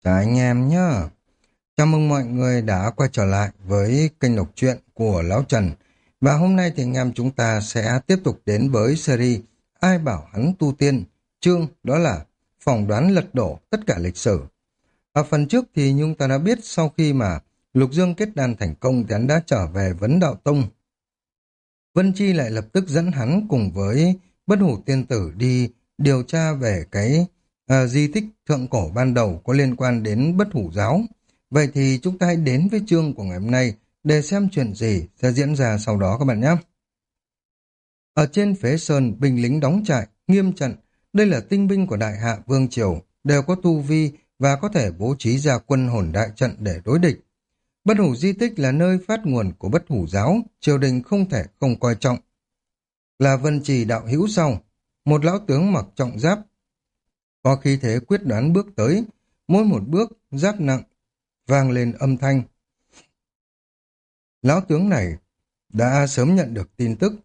Chào anh em nhá. Chào mừng mọi người đã quay trở lại với kênh đọc truyện của Lão Trần. Và hôm nay thì anh em chúng ta sẽ tiếp tục đến với series Ai bảo hắn tu tiên, chương đó là phỏng đoán lật đổ tất cả lịch sử. Ở phần trước thì chúng ta đã biết sau khi mà Lục Dương kết đan thành công thì hắn đã trở về Vấn Đạo Tông. Vân Chi lại lập tức dẫn hắn cùng với Bất Hủ Tiên Tử đi điều tra về cái di tích thượng cổ ban đầu có liên quan đến Bất Hủ Giáo. Vậy thì chúng ta hãy đến với chương của ngày hôm nay để xem chuyện gì sẽ diễn ra sau đó các bạn nhé. Ở trên phế sơn, binh lính đóng trại, nghiêm trận. Đây là tinh binh của Đại Hạ Vương Triều, đều có tu vi và có thể bố trí ra quân hồn đại trận để đối địch. Bất Hủ di tích là nơi phát nguồn của Bất Hủ Giáo, triều đình không thể không coi trọng. Là Vân Trì đạo hữu sau, một lão tướng mặc trọng giáp, có khí thế quyết đoán bước tới, mỗi một bước giáp nặng, vang lên âm thanh. Lão tướng này đã sớm nhận được tin tức.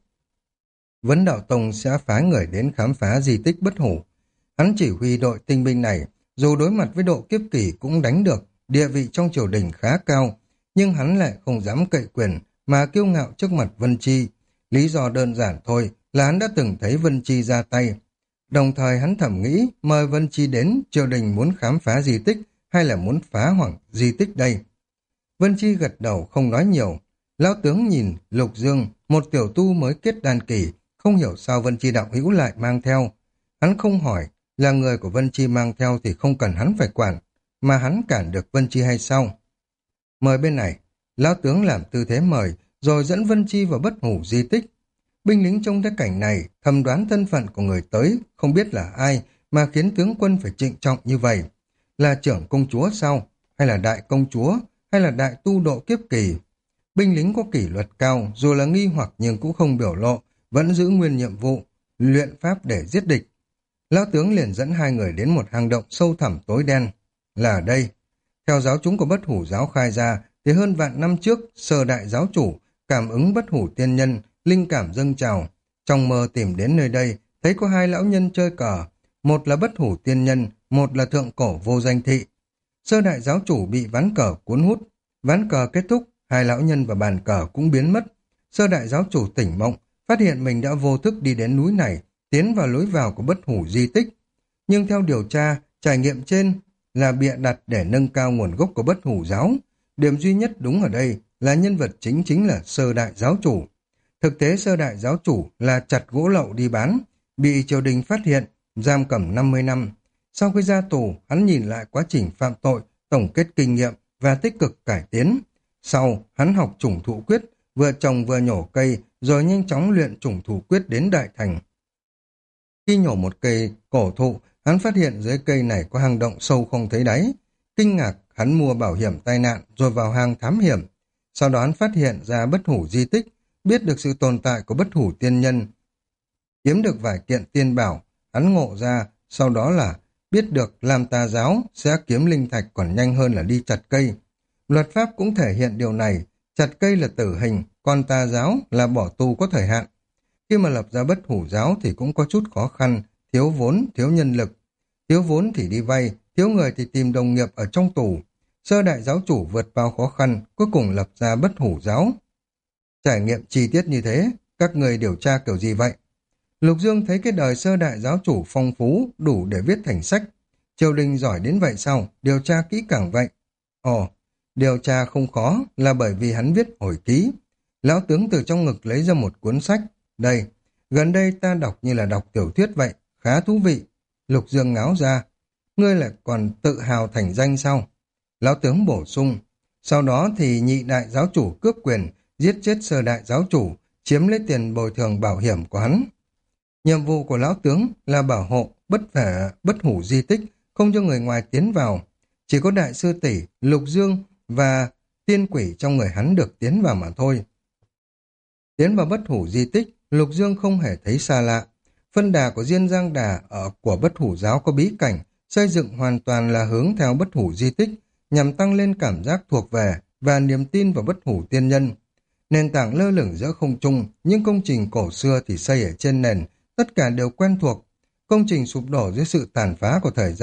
Vấn Đạo Tông sẽ phái người đến khám phá di tích Bất Hủ. Hắn chỉ huy đội tinh binh này, dù đối mặt với độ kiếp kỳ cũng đánh được, địa vị trong triều đình khá cao, nhưng hắn lại không dám cậy quyền mà kiêu ngạo trước mặt Vân Chi. Lý do đơn giản thôi là hắn đã từng thấy Vân Chi ra tay. Đồng thời hắn thầm nghĩ mời Vân Chi đến triều đình muốn khám phá di tích hay là muốn phá hoại di tích đây. Vân Chi gật đầu không nói nhiều. Lão tướng nhìn Lục Dương, một tiểu tu mới kết đan kỳ, không hiểu sao Vân Chi đạo hữu lại mang theo. Hắn không hỏi, là người của Vân Chi mang theo thì không cần hắn phải quản, mà hắn cản được Vân Chi hay sao? Mời bên này, lão tướng làm tư thế mời, rồi dẫn Vân Chi vào Bất Hủ di tích. Binh lính trong cái cảnh này thầm đoán thân phận của người tới, không biết là ai mà khiến tướng quân phải trịnh trọng như vậy. Là trưởng công chúa sao? Hay là đại công chúa? Hay là đại tu độ kiếp kỳ? Binh lính có kỷ luật cao, dù là nghi hoặc nhưng cũng không biểu lộ, vẫn giữ nguyên nhiệm vụ, luyện pháp để giết địch. Lão tướng liền dẫn hai người đến một hang động sâu thẳm tối đen. Là ở đây. Theo giáo chúng của Bất Hủ Giáo khai ra, thì hơn vạn năm trước, Sơ Đại Giáo Chủ cảm ứng Bất Hủ Tiên Nhân, linh cảm dâng trào. Trong mơ tìm đến nơi đây, thấy có hai lão nhân chơi cờ, một là Bất Hủ Tiên Nhân, một là Thượng Cổ Vô Danh Thị. Sơ Đại Giáo Chủ bị ván cờ cuốn hút, ván cờ kết thúc, hai lão nhân và bàn cờ cũng biến mất. Sơ Đại Giáo Chủ tỉnh mộng, phát hiện mình đã vô thức đi đến núi này, tiến vào lối vào của Bất Hủ di tích. Nhưng theo điều tra, trải nghiệm trên là bịa đặt để nâng cao nguồn gốc của Bất Hủ Giáo. Điểm duy nhất đúng ở đây là nhân vật chính là Sơ Đại Giáo Chủ. Thực tế Sơ Đại Giáo Chủ là chặt gỗ lậu đi bán, bị triều đình phát hiện, giam cầm 50 năm. Sau khi ra tù, hắn nhìn lại quá trình phạm tội, tổng kết kinh nghiệm và tích cực cải tiến. Sau, hắn học chủng thụ quyết, vừa trồng vừa nhổ cây, rồi nhanh chóng luyện chủng thụ quyết đến đại thành. Khi nhổ một cây cổ thụ, hắn phát hiện dưới cây này có hang động sâu không thấy đáy. Kinh ngạc, hắn mua bảo hiểm tai nạn rồi vào hang thám hiểm. Sau đó hắn phát hiện ra Bất Hủ di tích, biết được sự tồn tại của Bất Hủ tiên nhân. Kiếm được vài kiện tiên bảo, hắn ngộ ra, sau đó là biết được làm tà giáo sẽ kiếm linh thạch còn nhanh hơn là đi chặt cây. Luật pháp cũng thể hiện điều này, chặt cây là tử hình, còn tà giáo là bỏ tù có thời hạn. Khi mà lập ra Bất Hủ giáo thì cũng có chút khó khăn, thiếu vốn, thiếu nhân lực. Thiếu vốn thì đi vay, thiếu người thì tìm đồng nghiệp ở trong tù. Sơ Đại Giáo Chủ vượt bao khó khăn, cuối cùng lập ra Bất Hủ giáo. Trải nghiệm chi tiết như thế, các người điều tra kiểu gì vậy? Lục Dương thấy cái đời Sơ Đại Giáo Chủ phong phú, đủ để viết thành sách. Triều đình giỏi đến vậy sao? Điều tra kỹ càng vậy. Ồ, điều tra không khó là bởi vì hắn viết hồi ký. Lão tướng từ trong ngực lấy ra một cuốn sách. Đây, gần đây ta đọc như là đọc tiểu thuyết vậy, khá thú vị. Lục Dương ngáo ra. Ngươi lại còn tự hào thành danh sao? Lão tướng bổ sung. Sau đó thì nhị đại giáo chủ cướp quyền, giết chết Sơ Đại Giáo Chủ, chiếm lấy tiền bồi thường bảo hiểm của hắn. Nhiệm vụ của lão tướng là bảo hộ Bất Hủ di tích, không cho người ngoài tiến vào. Chỉ có đại sư tỷ, Lục Dương và tiên quỷ trong người hắn được tiến vào mà thôi. Tiến vào Bất Hủ di tích, Lục Dương không hề thấy xa lạ. Phân đà của Diên Giang Đà của Bất Hủ giáo có bí cảnh, xây dựng hoàn toàn là hướng theo Bất Hủ di tích, nhằm tăng lên cảm giác thuộc về và niềm tin vào Bất Hủ tiên nhân. Nền tảng lơ lửng giữa không trung, những công trình cổ xưa thì xây ở trên nền, tất cả đều quen thuộc. Công trình sụp đổ dưới sự tàn phá của thời gian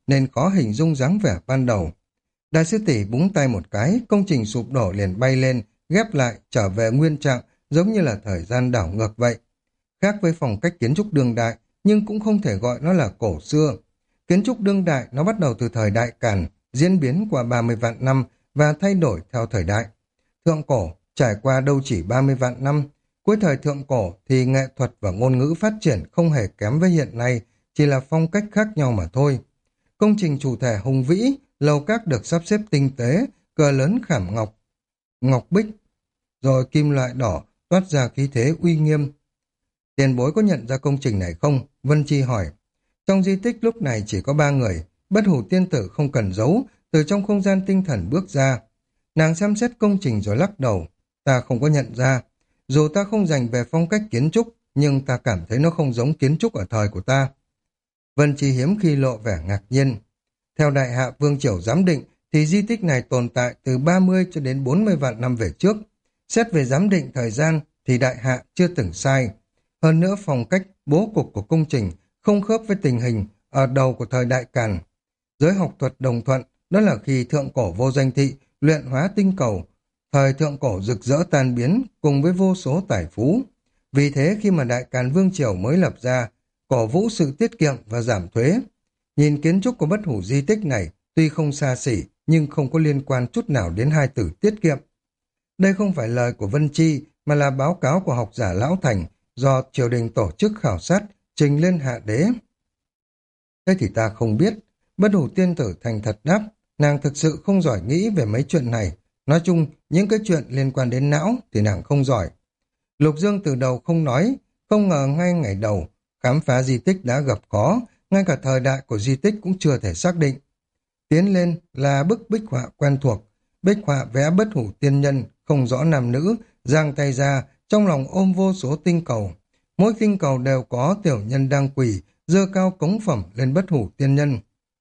nên khó hình dung dáng vẻ ban đầu. Đại sư tỷ búng tay một cái, công trình sụp đổ liền bay lên, ghép lại, trở về nguyên trạng, giống như là thời gian đảo ngược vậy. Khác với phong cách kiến trúc đương đại, nhưng cũng không thể gọi nó là cổ xưa. Kiến trúc đương đại nó bắt đầu từ thời Đại Càn, diễn biến qua 30 vạn năm và thay đổi theo thời đại. Thượng cổ trải qua đâu chỉ 30 vạn năm, cuối thời thượng cổ thì nghệ thuật và ngôn ngữ phát triển không hề kém với hiện nay, chỉ là phong cách khác nhau mà thôi. Công trình chủ thể hùng vĩ, lầu các được sắp xếp tinh tế, cờ lớn khảm ngọc bích, rồi kim loại đỏ toát ra khí thế uy nghiêm. Tiền bối có nhận ra công trình này không? Vân Chi hỏi. Trong di tích lúc này chỉ có 3 người, Bất Hủ tiên tử không cần giấu, từ trong không gian tinh thần bước ra. Nàng xem xét công trình rồi lắc đầu. Ta không có nhận ra. Dù ta không dành về phong cách kiến trúc, nhưng ta cảm thấy nó không giống kiến trúc ở thời của ta. Vân Chi hiếm khi lộ vẻ ngạc nhiên. Theo Đại Hạ Vương Triều giám định, thì di tích này tồn tại từ 30 cho đến 40 vạn năm về trước. Xét về giám định thời gian, thì Đại Hạ chưa từng sai. Hơn nữa phong cách, bố cục của công trình không khớp với tình hình ở đầu của thời Đại Càn. Giới học thuật đồng thuận, đó là khi thượng cổ vô danh thị luyện hóa tinh cầu, thời thượng cổ rực rỡ tan biến cùng với vô số tài phú. Vì thế khi mà Đại Càn Vương Triều mới lập ra, cổ vũ sự tiết kiệm và giảm thuế. Nhìn kiến trúc của Bất Hủ di tích này tuy không xa xỉ nhưng không có liên quan chút nào đến hai từ tiết kiệm. Đây không phải lời của Vân Chi mà là báo cáo của học giả Lão Thành do triều đình tổ chức khảo sát trình lên hạ đế. Thế thì ta không biết. Bất Hủ tiên tử thành thật đáp, nàng thực sự không giỏi nghĩ về mấy chuyện này. Nói chung, những cái chuyện liên quan đến não thì nàng không giỏi. Lục Dương từ đầu không nói, không ngờ ngay ngày đầu, khám phá di tích đã gặp khó, ngay cả thời đại của di tích cũng chưa thể xác định. Tiến lên là bức bích họa quen thuộc, bích họa vẽ Bất Hủ tiên nhân, không rõ nam nữ, giang tay ra, trong lòng ôm vô số tinh cầu. Mỗi tinh cầu đều có tiểu nhân đang quỳ, giơ cao cống phẩm lên Bất Hủ tiên nhân.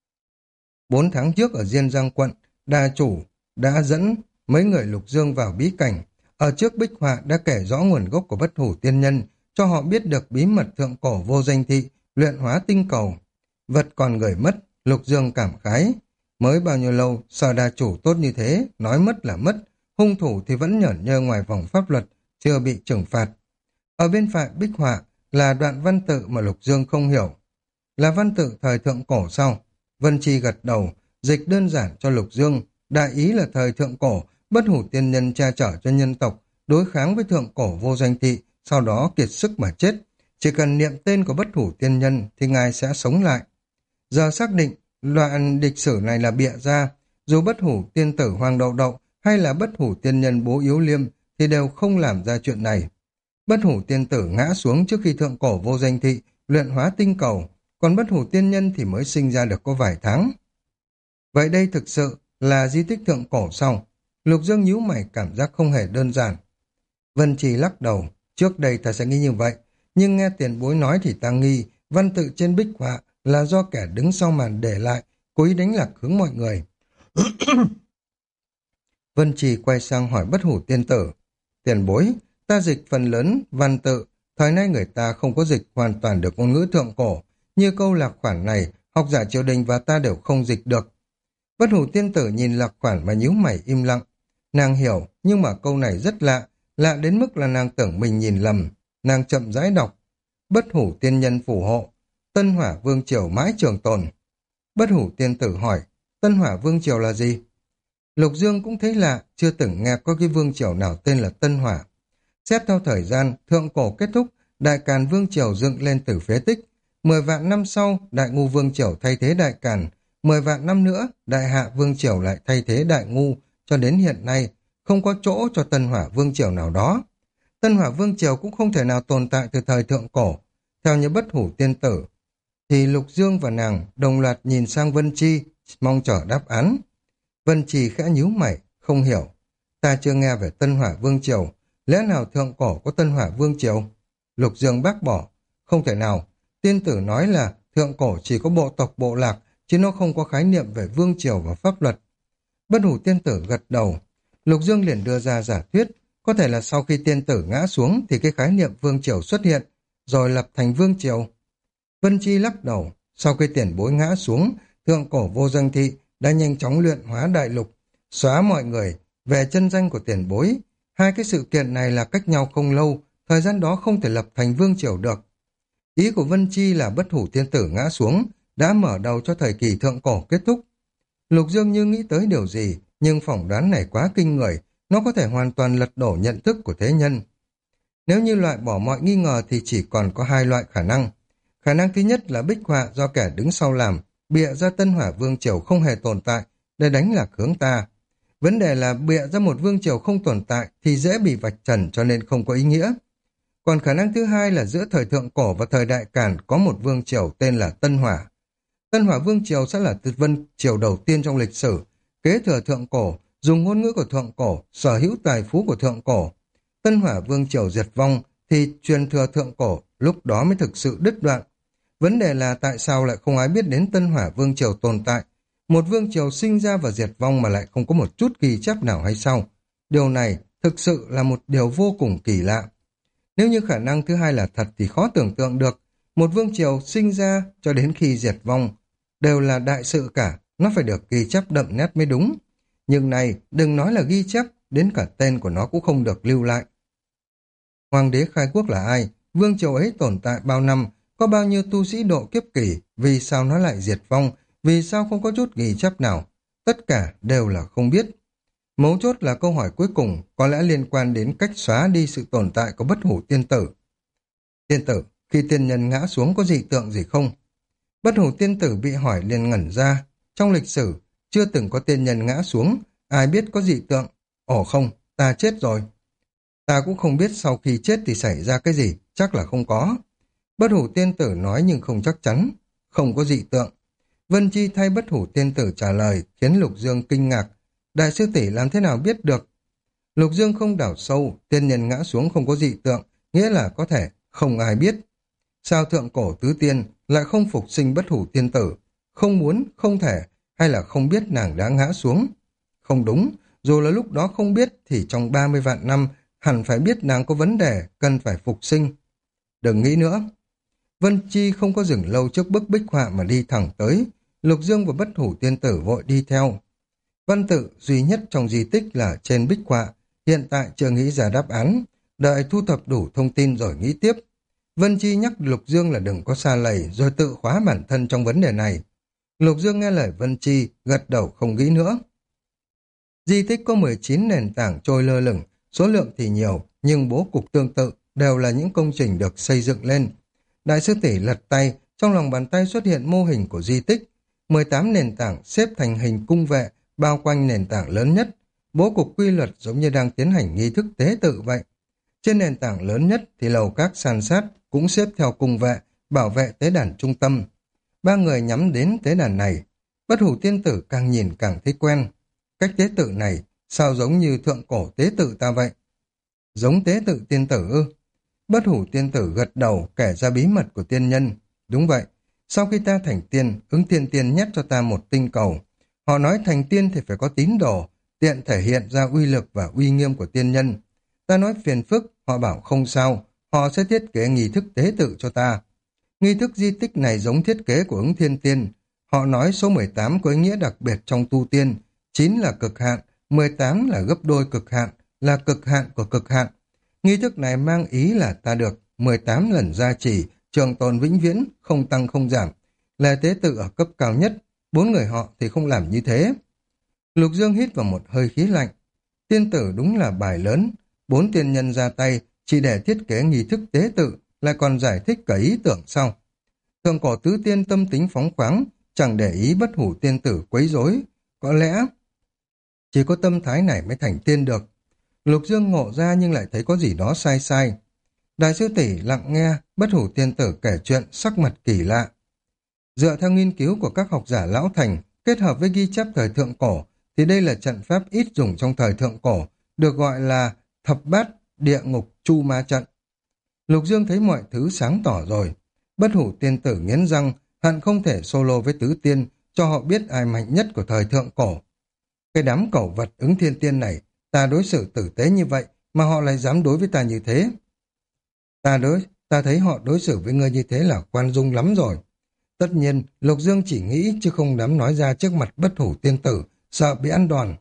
4 tháng trước ở Diên Giang quận, đà chủ đã dẫn mấy người Lục Dương vào bí cảnh. Ở trước bích họa đã kể rõ nguồn gốc của Bất Hủ tiên nhân, cho họ biết được bí mật thượng cổ vô danh thị, luyện hóa tinh cầu. Vật còn người mất, Lục Dương cảm khái. Mới bao nhiêu lâu, Sở đà chủ tốt như thế, nói mất là mất, hung thủ thì vẫn nhởn nhơ ngoài vòng pháp luật, chưa bị trừng phạt. Ở bên phải bích họa là đoạn văn tự mà Lục Dương không hiểu. Là văn tự thời thượng cổ sau. Vân Chi gật đầu, dịch đơn giản cho Lục Dương. Đại ý là thời thượng cổ, Bất Hủ tiên nhân che chở cho nhân tộc, đối kháng với thượng cổ vô danh thị, sau đó kiệt sức mà chết. Chỉ cần niệm tên của Bất Hủ tiên nhân thì ngài sẽ sống lại. Giờ xác định đoạn lịch sử này là bịa ra, dù Bất Hủ tiên tử Hoàng Đậu Đậu hay là Bất Hủ tiên nhân Bố Yếu Liêm thì đều không làm ra chuyện này. Bất Hủ tiên tử ngã xuống trước khi thượng cổ vô danh thị luyện hóa tinh cầu, còn Bất Hủ tiên nhân thì mới sinh ra được có vài tháng. Vậy đây thực sự là di tích thượng cổ sau. Lục Dương nhíu mày cảm giác không hề đơn giản. Vân Trì lắc đầu, trước đây ta sẽ nghĩ như vậy, nhưng nghe tiền bối nói thì ta nghi văn tự trên bích họa là do kẻ đứng sau màn để lại, cố ý đánh lạc hướng mọi người. Vân Trì quay sang hỏi Bất Hủ tiên tử. Tiền bối, ta dịch phần lớn văn tự, thời nay người ta không có dịch hoàn toàn được ngôn ngữ thượng cổ, như câu lạc khoản này, học giả triều đình và ta đều không dịch được. Bất Hủ tiên tử nhìn lạc khoản mà nhíu mày im lặng. Nàng hiểu, nhưng mà câu này rất lạ, lạ đến mức là nàng tưởng mình nhìn lầm. Nàng chậm rãi đọc. Bất Hủ tiên nhân phù hộ, Tân Hỏa Vương Triều mãi trường tồn. Bất Hủ tiên tử hỏi, Tân Hỏa Vương Triều là gì? Lục Dương cũng thấy lạ, chưa từng nghe có cái vương triều nào tên là Tân Hỏa. Xét theo thời gian, thượng cổ kết thúc, Đại Càn Vương Triều dựng lên từ phế tích. 10 vạn năm sau, Đại Ngu Vương Triều thay thế Đại Càn. 10 vạn năm nữa, Đại Hạ Vương Triều lại thay thế Đại Ngu. Cho đến hiện nay, không có chỗ cho Tân Hỏa Vương Triều nào đó. Tân Hỏa Vương Triều cũng không thể nào tồn tại từ thời thượng cổ. Theo như Bất Hủ tiên tử, thì Lục Dương và nàng đồng loạt nhìn sang Vân Chi, mong chờ đáp án. Vân Chi khẽ nhíu mày, không hiểu. Ta chưa nghe về Tân Hỏa Vương Triều, lẽ nào thượng cổ có Tân Hỏa Vương Triều? Lục Dương bác bỏ, không thể nào. Tiên tử nói là thượng cổ chỉ có bộ tộc bộ lạc, chứ nó không có khái niệm về vương triều và pháp luật. Bất Hủ tiên tử gật đầu. Lục Dương liền đưa ra giả thuyết, có thể là sau khi tiên tử ngã xuống thì cái khái niệm vương triều xuất hiện, rồi lập thành vương triều. Vân Chi lắc đầu, sau khi tiền bối ngã xuống thượng cổ vô danh thị đã nhanh chóng luyện hóa đại lục, xóa mọi người về chân danh của tiền bối. Hai cái sự kiện này là cách nhau không lâu, thời gian đó không thể lập thành vương triều được. Ý của Vân Chi là bất hủ tiên tử ngã xuống, đã mở đầu cho thời kỳ thượng cổ kết thúc. Lục Dương như nghĩ tới điều gì, nhưng phỏng đoán này quá kinh người, nó có thể hoàn toàn lật đổ nhận thức của thế nhân. Nếu như loại bỏ mọi nghi ngờ thì chỉ còn có hai loại khả năng. Khả năng thứ nhất là bích họa do kẻ đứng sau làm, bịa ra Tân Hỏa Vương Triều không hề tồn tại để đánh lạc hướng ta. Vấn đề là bịa ra một vương triều không tồn tại thì dễ bị vạch trần cho nên không có ý nghĩa. Còn khả năng thứ hai là giữa thời thượng cổ và thời đại Càn có một vương triều tên là Tân Hỏa. Tân Hỏa Vương Triều sẽ là vương triều đầu tiên trong lịch sử, kế thừa thượng cổ, dùng ngôn ngữ của thượng cổ, sở hữu tài phú của thượng cổ. Tân Hỏa Vương Triều diệt vong thì truyền thừa thượng cổ lúc đó mới thực sự đứt đoạn. Vấn đề là tại sao lại không ai biết đến Tân Hỏa Vương Triều tồn tại? Một vương triều sinh ra và diệt vong mà lại không có một chút ghi chép nào hay sao? Điều này thực sự là một điều vô cùng kỳ lạ. Nếu như khả năng thứ hai là thật thì khó tưởng tượng được. Một vương triều sinh ra cho đến khi diệt vong đều là đại sự cả, nó phải được ghi chép đậm nét mới đúng. Nhưng này, đừng nói là ghi chép, đến cả tên của nó cũng không được lưu lại. Hoàng đế khai quốc là ai? Vương triều ấy tồn tại bao năm? Có bao nhiêu tu sĩ độ kiếp kỳ? Vì sao nó lại diệt vong? Vì sao không có chút ghi chép nào? Tất cả đều là không biết. Mấu chốt là câu hỏi cuối cùng có lẽ liên quan đến cách xóa đi sự tồn tại của bất hủ tiên tử. Tiên tử, khi tiên nhân ngã xuống có dị tượng gì không? Bất hủ tiên tử bị hỏi liền ngẩn ra. Trong lịch sử, chưa từng có tiên nhân ngã xuống, ai biết có dị tượng? Ồ không, ta chết rồi. Ta cũng không biết sau khi chết thì xảy ra cái gì, chắc là không có. Bất hủ tiên tử nói nhưng không chắc chắn, không có dị tượng. Vân Chi thay bất hủ tiên tử trả lời khiến Lục Dương kinh ngạc. Đại sư tỷ làm thế nào biết được? Lục Dương không đảo sâu, tiên nhân ngã xuống không có dị tượng, nghĩa là có thể không ai biết. Sao thượng cổ tứ tiên lại không phục sinh bất hủ tiên tử? Không muốn, không thể, hay là không biết nàng đã ngã xuống? Không đúng, dù là lúc đó không biết thì trong 30 vạn năm hẳn phải biết nàng có vấn đề, cần phải phục sinh. Đừng nghĩ nữa. Vân Chi không có dừng lâu trước bức bích họa mà đi thẳng tới. Lục Dương và bất hủ tiên tử vội đi theo. Văn tự duy nhất trong di tích là trên bích họa, hiện tại chưa nghĩ ra đáp án, đợi thu thập đủ thông tin rồi nghĩ tiếp. Vân Chi nhắc Lục Dương là đừng có xa lầy rồi tự khóa bản thân trong vấn đề này. Lục Dương nghe lời Vân Chi, gật đầu không nghĩ nữa. Di tích có 19 nền tảng trôi lơ lửng, số lượng thì nhiều, nhưng bố cục tương tự đều là những công trình được xây dựng lên. Đại sư tỷ lật tay, trong lòng bàn tay xuất hiện mô hình của di tích. 18 nền tảng xếp thành hình cung vệ, bao quanh nền tảng lớn nhất. Bố cục quy luật giống như đang tiến hành nghi thức tế tự vậy. Trên nền tảng lớn nhất thì lầu các san sát cũng xếp theo cung vệ, bảo vệ tế đàn trung tâm. Ba người nhắm đến tế đàn này. Bất hủ tiên tử càng nhìn càng thấy quen. Cách tế tự này sao giống như thượng cổ tế tự ta vậy? Giống tế tự tiên tử ư? Bất hủ tiên tử gật đầu kể ra bí mật của tiên nhân. Đúng vậy, sau khi ta thành tiên, ứng thiên tiên nhét cho ta một tinh cầu. Họ nói thành tiên thì phải có tín đồ, tiện thể hiện ra uy lực và uy nghiêm của tiên nhân. Ta nói phiền phức, họ bảo không sao, họ sẽ thiết kế nghi thức tế tự cho ta. Nghi thức di tích này giống thiết kế của ứng thiên tiên. Họ nói số 18 có ý nghĩa đặc biệt trong tu tiên, 9 là cực hạn, 18 là gấp đôi cực hạn, là cực hạn của cực hạn. Nghi thức này mang ý là ta được 18 lần gia trì, trường tồn vĩnh viễn, không tăng không giảm. Là tế tự ở cấp cao nhất, 4 người họ thì không làm như thế. Lục Dương hít vào một hơi khí lạnh. Tiên tử đúng là bài lớn, 4 tiên nhân ra tay chỉ để thiết kế nghi thức tế tự, lại còn giải thích cả ý tưởng sau. Thượng cổ tứ tiên tâm tính phóng khoáng, chẳng để ý bất hủ tiên tử quấy rối. Có lẽ chỉ có tâm thái này mới thành tiên được. Lục Dương ngộ ra nhưng lại thấy có gì đó sai sai. Đại sư tỷ lặng nghe bất hủ tiên tử kể chuyện, sắc mặt kỳ lạ. Dựa theo nghiên cứu của các học giả lão thành, kết hợp với ghi chép thời thượng cổ, thì đây là trận pháp ít dùng trong thời thượng cổ, được gọi là thập bát địa ngục chu ma trận. Lục Dương thấy mọi thứ sáng tỏ rồi. Bất hủ tiên tử nghiến răng, hận không thể solo với tứ tiên, cho họ biết ai mạnh nhất của thời thượng cổ. Cái đám cẩu vật ứng thiên tiên này, ta đối xử tử tế như vậy, mà họ lại dám đối với ta như thế. Ta thấy họ đối xử với ngươi như thế là khoan dung lắm rồi. Tất nhiên, Lục Dương chỉ nghĩ chứ không dám nói ra trước mặt Bất Hủ tiên tử, sợ bị ăn đòn.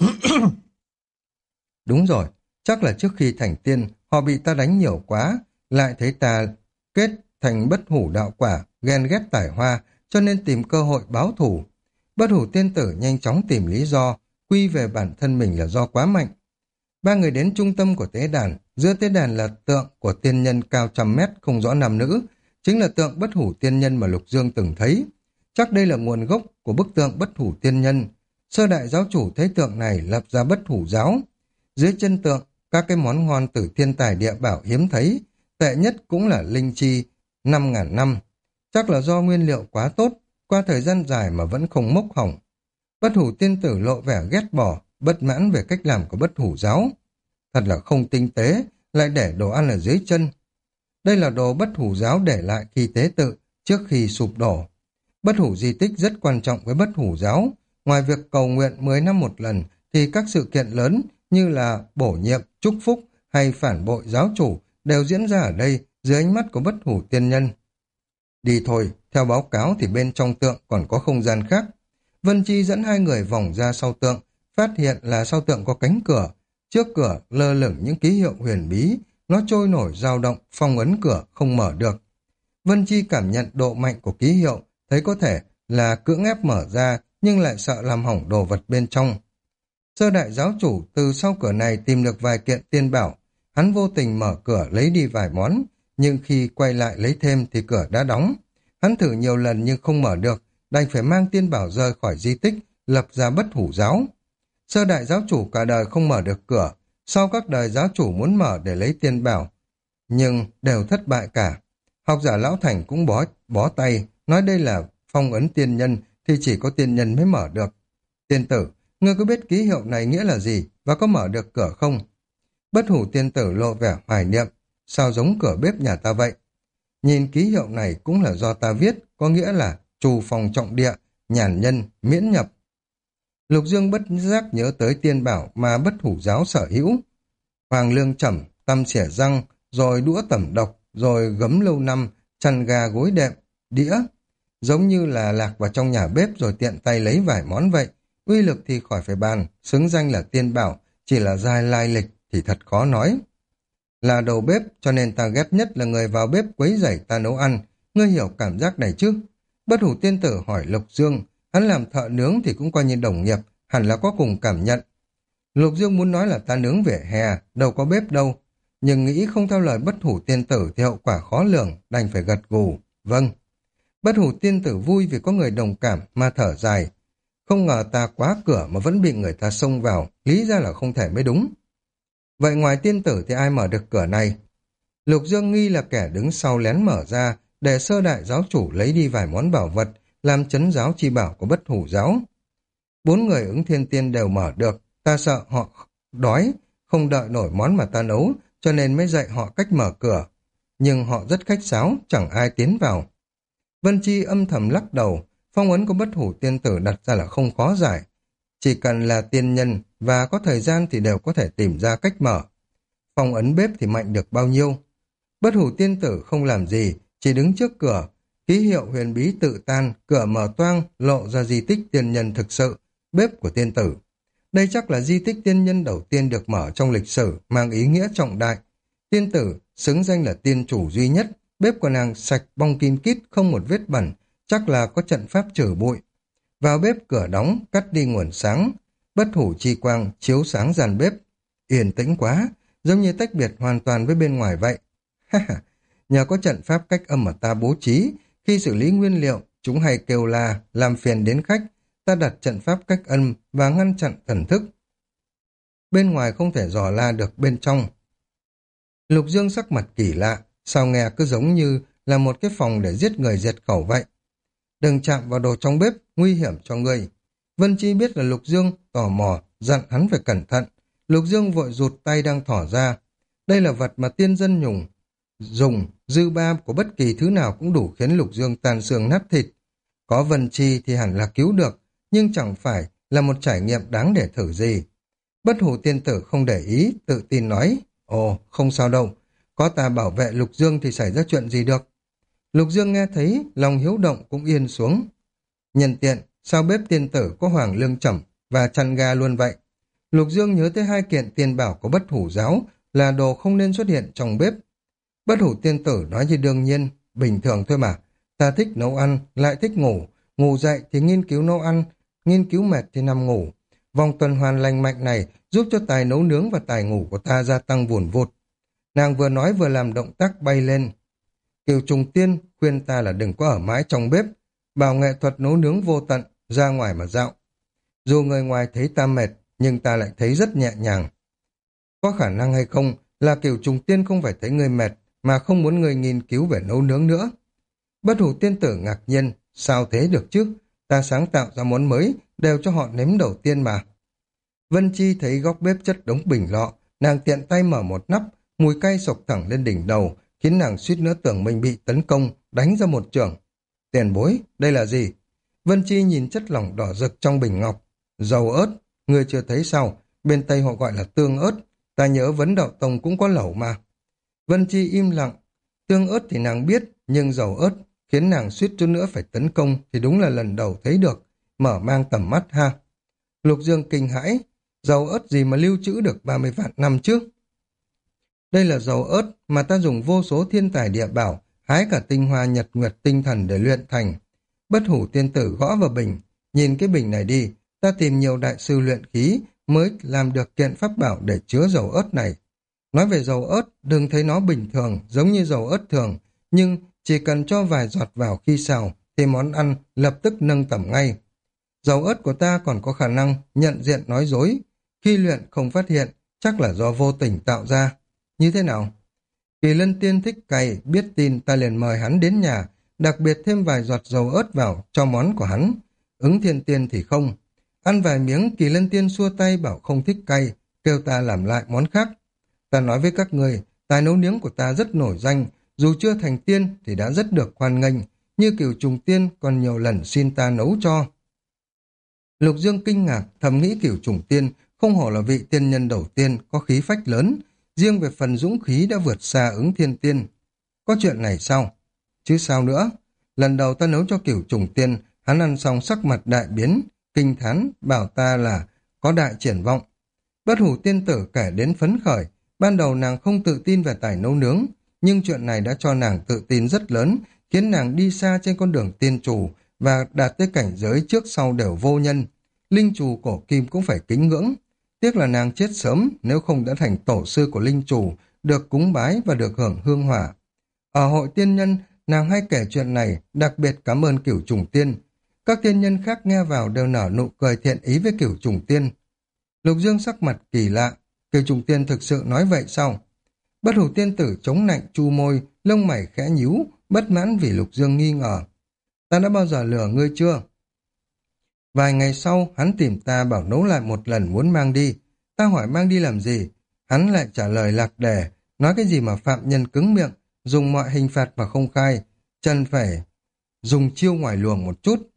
Đúng rồi, chắc là trước khi thành tiên, họ bị ta đánh nhiều quá, lại thấy ta kết thành bất hủ đạo quả, ghen ghét tài hoa, cho nên tìm cơ hội báo thù. Bất hủ tiên tử nhanh chóng tìm lý do, quy về bản thân mình là do quá mạnh. Ba người đến trung tâm của tế đàn, giữa tế đàn là tượng của tiên nhân cao trăm mét không rõ nam nữ, chính là tượng bất hủ tiên nhân mà Lục Dương từng thấy. Chắc đây là nguồn gốc của bức tượng bất hủ tiên nhân. Sơ đại giáo chủ thấy tượng này lập ra bất hủ giáo. Dưới chân tượng, các cái món ngon từ thiên tài địa bảo hiếm thấy, tệ nhất cũng là linh chi 5.000 năm. Chắc là do nguyên liệu quá tốt, qua thời gian dài mà vẫn không mốc hỏng. Bất hủ tiên tử lộ vẻ ghét bỏ, bất mãn về cách làm của bất hủ giáo. Thật là không tinh tế, lại để đồ ăn ở dưới chân. Đây là đồ bất hủ giáo để lại khi tế tự, trước khi sụp đổ. Bất hủ di tích rất quan trọng với bất hủ giáo. Ngoài việc cầu nguyện 10 năm một lần, thì các sự kiện lớn như là bổ nhiệm, chúc phúc hay phản bội giáo chủ đều diễn ra ở đây dưới ánh mắt của bất hủ tiên nhân. Đi thôi, theo báo cáo thì bên trong tượng còn có không gian khác. Vân Chi dẫn hai người vòng ra sau tượng, phát hiện là sau tượng có cánh cửa. Trước cửa lơ lửng những ký hiệu huyền bí, nó trôi nổi dao động, phong ấn cửa không mở được. Vân Chi cảm nhận độ mạnh của ký hiệu, thấy có thể là cưỡng ép mở ra nhưng lại sợ làm hỏng đồ vật bên trong. Sơ đại giáo chủ từ sau cửa này tìm được vài kiện tiên bảo, hắn vô tình mở cửa lấy đi vài món, nhưng khi quay lại lấy thêm thì cửa đã đóng. Hắn thử nhiều lần nhưng không mở được, đành phải mang tiên bảo rời khỏi di tích, lập ra bất hủ giáo. Sơ đại giáo chủ cả đời không mở được cửa, sau các đời giáo chủ muốn mở để lấy tiên bảo, nhưng đều thất bại cả. Học giả lão thành cũng bó tay, nói đây là phong ấn tiên nhân thì chỉ có tiên nhân mới mở được. Tiên tử, ngươi có biết ký hiệu này nghĩa là gì và có mở được cửa không? Bất hủ tiên tử lộ vẻ hoài niệm, sao giống cửa bếp nhà ta vậy? Nhìn ký hiệu này cũng là do ta viết, có nghĩa là trù phòng trọng địa, nhàn nhân, miễn nhập. Lục Dương bất giác nhớ tới tiên bảo mà bất hủ giáo sở hữu. Hoàng lương chẩm, tăm xỉa răng, rồi đũa tẩm độc, rồi gấm lâu năm, chăn gà gối đệm, đĩa. Giống như là lạc vào trong nhà bếp rồi tiện tay lấy vài món vậy. Uy lực thì khỏi phải bàn, xứng danh là tiên bảo, chỉ là dài lai lịch thì thật khó nói. Là đầu bếp cho nên ta ghét nhất là người vào bếp quấy rầy ta nấu ăn. Ngươi hiểu cảm giác này chứ? Bất hủ tiên tử hỏi Lục Dương, hắn làm thợ nướng thì cũng coi như đồng nghiệp, hẳn là có cùng cảm nhận. Lục Dương muốn nói là ta nướng vỉa hè, đâu có bếp đâu. Nhưng nghĩ không theo lời bất hủ tiên tử thì hậu quả khó lường, đành phải gật gù. Vâng. Bất hủ tiên tử vui vì có người đồng cảm mà thở dài. Không ngờ ta quá cửa mà vẫn bị người ta xông vào, lý ra là không thể mới đúng. Vậy ngoài tiên tử thì ai mở được cửa này? Lục Dương nghi là kẻ đứng sau lén mở ra, để sơ đại giáo chủ lấy đi vài món bảo vật, làm chấn giáo chi bảo của bất hủ giáo. 4 người ứng thiên tiên đều mở được, ta sợ họ đói, không đợi nổi món mà ta nấu, cho nên mới dạy họ cách mở cửa. Nhưng họ rất khách sáo, chẳng ai tiến vào. Vân Chi âm thầm lắc đầu, phong ấn của bất hủ tiên tử đặt ra là không khó giải. Chỉ cần là tiên nhân và có thời gian thì đều có thể tìm ra cách mở. Phong ấn bếp thì mạnh được bao nhiêu? Bất hủ tiên tử không làm gì, chỉ đứng trước cửa. Ký hiệu huyền bí tự tan, cửa mở toang, lộ ra di tích tiên nhân thực sự, bếp của tiên tử. Đây chắc là di tích tiên nhân đầu tiên được mở trong lịch sử, mang ý nghĩa trọng đại. Tiên tử, xứng danh là tiên chủ duy nhất, bếp của nàng sạch bong kim kít, không một vết bẩn, chắc là có trận pháp trừ bụi. Vào bếp cửa đóng, cắt đi nguồn sáng, bất hủ chi quang chiếu sáng gian bếp. Yên tĩnh quá, giống như tách biệt hoàn toàn với bên ngoài vậy. Nhờ có trận pháp cách âm mà ta bố trí, khi xử lý nguyên liệu, chúng hay kêu la, làm phiền đến khách, ta đặt trận pháp cách âm và ngăn chặn thần thức. Bên ngoài không thể dò la được bên trong. Lục Dương sắc mặt kỳ lạ, sao nghe cứ giống như là một cái phòng để giết người diệt khẩu vậy. Đừng chạm vào đồ trong bếp, nguy hiểm cho ngươi. Vân Chi biết là Lục Dương tò mò, dặn hắn phải cẩn thận. Lục Dương vội rụt tay đang thỏ ra. Đây là vật mà tiên dân dùng, dư ba của bất kỳ thứ nào cũng đủ khiến Lục Dương tan xương nát thịt. Có Vân Chi thì hẳn là cứu được, nhưng chẳng phải là một trải nghiệm đáng để thử gì. Bất hủ tiên tử không để ý, tự tin nói, ồ, không sao đâu, có ta bảo vệ Lục Dương thì xảy ra chuyện gì được. Lục Dương nghe thấy, lòng hiếu động cũng yên xuống. Nhân tiện, sao bếp tiên tử có hoàng lương chẩm và chăn ga luôn vậy? Lục Dương nhớ tới hai kiện tiền bảo của bất hủ giáo là đồ không nên xuất hiện trong bếp. Bất hủ tiên tử nói như đương nhiên, bình thường thôi mà. Ta thích nấu ăn, lại thích ngủ. Ngủ dậy thì nghiên cứu nấu ăn, nghiên cứu mệt thì nằm ngủ. Vòng tuần hoàn lành mạnh này giúp cho tài nấu nướng và tài ngủ của ta gia tăng vùn vụt. Nàng vừa nói vừa làm động tác bay lên. Kiều Trùng Tiên khuyên ta là đừng có ở mãi trong bếp, bảo nghệ thuật nấu nướng vô tận, ra ngoài mà dạo. Dù người ngoài thấy ta mệt, nhưng ta lại thấy rất nhẹ nhàng. Có khả năng hay không là Kiều Trùng Tiên không phải thấy người mệt, mà không muốn người nghiên cứu về nấu nướng nữa. Bất hủ tiên tử ngạc nhiên, sao thế được chứ? Ta sáng tạo ra món mới, đều cho họ nếm đầu tiên mà. Vân Chi thấy góc bếp chất đống bình lọ, nàng tiện tay mở một nắp, mùi cay sộc thẳng lên đỉnh đầu, khiến nàng suýt nữa tưởng mình bị tấn công, đánh ra một chưởng. Tiền bối, đây là gì? Vân Chi nhìn chất lỏng đỏ rực trong bình ngọc. Dầu ớt, người chưa thấy sao? Bên Tây họ gọi là tương ớt. Ta nhớ Vấn Đạo Tông cũng có lẩu mà. Vân Chi im lặng. Tương ớt thì nàng biết, nhưng dầu ớt khiến nàng suýt chút nữa phải tấn công thì đúng là lần đầu thấy được. Mở mang tầm mắt ha. Lục Dương kinh hãi. Dầu ớt gì mà lưu trữ được 30 vạn năm trước? Đây là dầu ớt mà ta dùng vô số thiên tài địa bảo, hái cả tinh hoa nhật nguyệt tinh thần để luyện thành. Bất hủ tiên tử gõ vào bình. Nhìn cái bình này đi, ta tìm nhiều đại sư luyện khí mới làm được kiện pháp bảo để chứa dầu ớt này. Nói về dầu ớt, đừng thấy nó bình thường, giống như dầu ớt thường, nhưng chỉ cần cho vài giọt vào khi xào, thì món ăn lập tức nâng tầm ngay. Dầu ớt của ta còn có khả năng nhận diện nói dối. Khi luyện không phát hiện, chắc là do vô tình tạo ra. Như thế nào? Kỳ Lân Tiên thích cay, biết tin ta liền mời hắn đến nhà, đặc biệt thêm vài giọt dầu ớt vào cho món của hắn. Ứng Thiên Tiên thì không. Ăn vài miếng, Kỳ Lân Tiên xua tay bảo không thích cay, kêu ta làm lại món khác. Ta nói với các người, tài nấu nướng của ta rất nổi danh, dù chưa thành tiên thì đã rất được hoan nghênh, như Cửu Trùng Tiên còn nhiều lần xin ta nấu cho. Lục Dương kinh ngạc, thầm nghĩ Cửu Trùng Tiên không hổ là vị tiên nhân đầu tiên có khí phách lớn, riêng về phần dũng khí đã vượt xa Ứng Thiên Tiên. Có chuyện này sao? Chứ sao nữa? Lần đầu ta nấu cho Cửu Trùng Tiên, hắn ăn xong sắc mặt đại biến, kinh thán, bảo ta là có đại triển vọng. Bất hủ tiên tử kể đến phấn khởi, ban đầu nàng không tự tin về tài nấu nướng, nhưng chuyện này đã cho nàng tự tin rất lớn, khiến nàng đi xa trên con đường tiên chủ và đạt tới cảnh giới trước sau đều vô nhân. Linh chủ cổ kim cũng phải kính ngưỡng. Tiếc là nàng chết sớm, nếu không đã thành tổ sư của linh chủ, được cúng bái và được hưởng hương hỏa. Ở hội tiên nhân, nàng hay kể chuyện này, đặc biệt cảm ơn Cửu Trùng Tiên. Các tiên nhân khác nghe vào đều nở nụ cười thiện ý với Cửu Trùng Tiên. Lục Dương sắc mặt kỳ lạ, Cửu Trùng Tiên thực sự nói vậy sao? Bất hủ tiên tử chống nạnh chu môi, lông mày khẽ nhíu, bất mãn vì Lục Dương nghi ngờ. Ta đã bao giờ lừa ngươi chưa? Vài ngày sau, hắn tìm ta bảo nấu lại một lần muốn mang đi. Ta hỏi mang đi làm gì? Hắn lại trả lời lạc đề, nói cái gì mà phạm nhân cứng miệng, dùng mọi hình phạt mà không khai, chân phải dùng chiêu ngoài luồng một chút.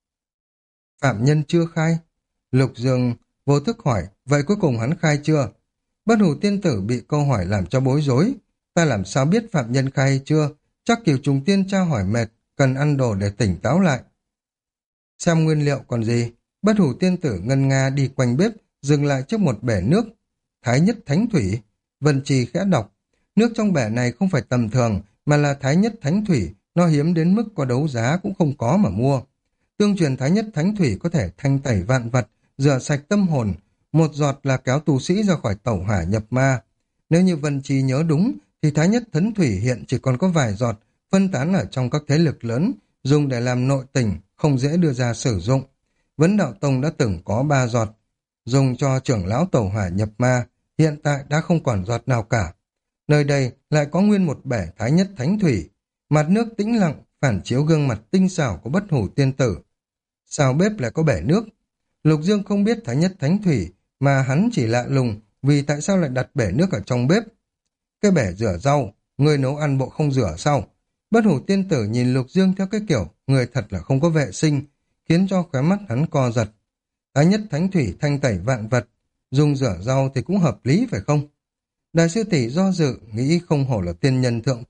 Phạm nhân chưa khai? Lục Dương vô thức hỏi, vậy cuối cùng hắn khai chưa? Bất hủ tiên tử bị câu hỏi làm cho bối rối. Ta làm sao biết phạm nhân khai hay chưa? Chắc Kiều Trùng Tiên tra hỏi mệt, cần ăn đồ để tỉnh táo lại. Xem nguyên liệu còn gì? Bất hủ tiên tử ngân nga đi quanh bếp, dừng lại trước một bể nước. Thái nhất thánh thủy. Vân Trì khẽ đọc. Nước trong bể này không phải tầm thường, mà là thái nhất thánh thủy. Nó hiếm đến mức có đấu giá cũng không có mà mua. Tương truyền thái nhất thánh thủy có thể thanh tẩy vạn vật, rửa sạch tâm hồn. Một giọt là kéo tu sĩ ra khỏi tẩu hỏa nhập ma. Nếu như Vân Trì nhớ đúng, thì thái nhất thánh thủy hiện chỉ còn có vài giọt, phân tán ở trong các thế lực lớn, dùng để làm nội tình, không dễ đưa ra sử dụng. Vấn Đạo Tông đã từng có 3 giọt, dùng cho trưởng lão tẩu hỏa nhập ma, hiện tại đã không còn giọt nào cả. Nơi đây lại có nguyên một bể thái nhất thánh thủy, mặt nước tĩnh lặng, phản chiếu gương mặt tinh xảo của bất hủ tiên tử. Sao bếp lại có bể nước? Lục Dương không biết thái nhất thánh thủy, mà hắn chỉ lạ lùng vì tại sao lại đặt bể nước ở trong bếp. Cái bể rửa rau, người nấu ăn bộ không rửa sao? Bất hủ tiên tử nhìn Lục Dương theo cái kiểu người thật là không có vệ sinh, khiến cho khóe mắt hắn co giật. Thái nhất thánh thủy thanh tẩy vạn vật, dùng rửa rau thì cũng hợp lý phải không? Đại sư tỷ do dự, nghĩ không hổ là tiên nhân thượng cổ,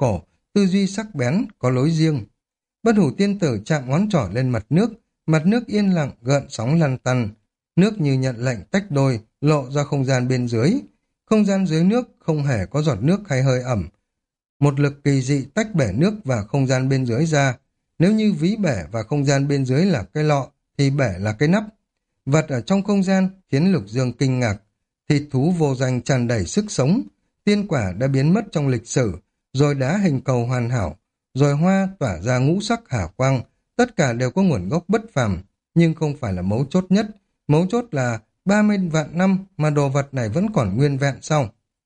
tư duy sắc bén, có lối riêng. Bất hủ tiên tử chạm ngón trỏ lên mặt nước yên lặng gợn sóng lăn tăn. Nước như nhận lệnh tách đôi, lộ ra không gian bên dưới. Không gian dưới nước không hề có giọt nước hay hơi ẩm. Một lực kỳ dị tách bể nước và không gian bên dưới ra. Nếu như ví bể và không gian bên dưới là cái lọ, thì bể là cái nắp. Vật ở trong không gian khiến Lục Dương kinh ngạc. Thịt thú vô danh tràn đầy sức sống. Tiên quả đã biến mất trong lịch sử, rồi đá hình cầu hoàn hảo, rồi hoa tỏa ra ngũ sắc hào quang. Tất cả đều có nguồn gốc bất phàm, nhưng không phải là mấu chốt nhất. Mấu chốt là 30 vạn năm mà đồ vật này vẫn còn nguyên vẹn sau.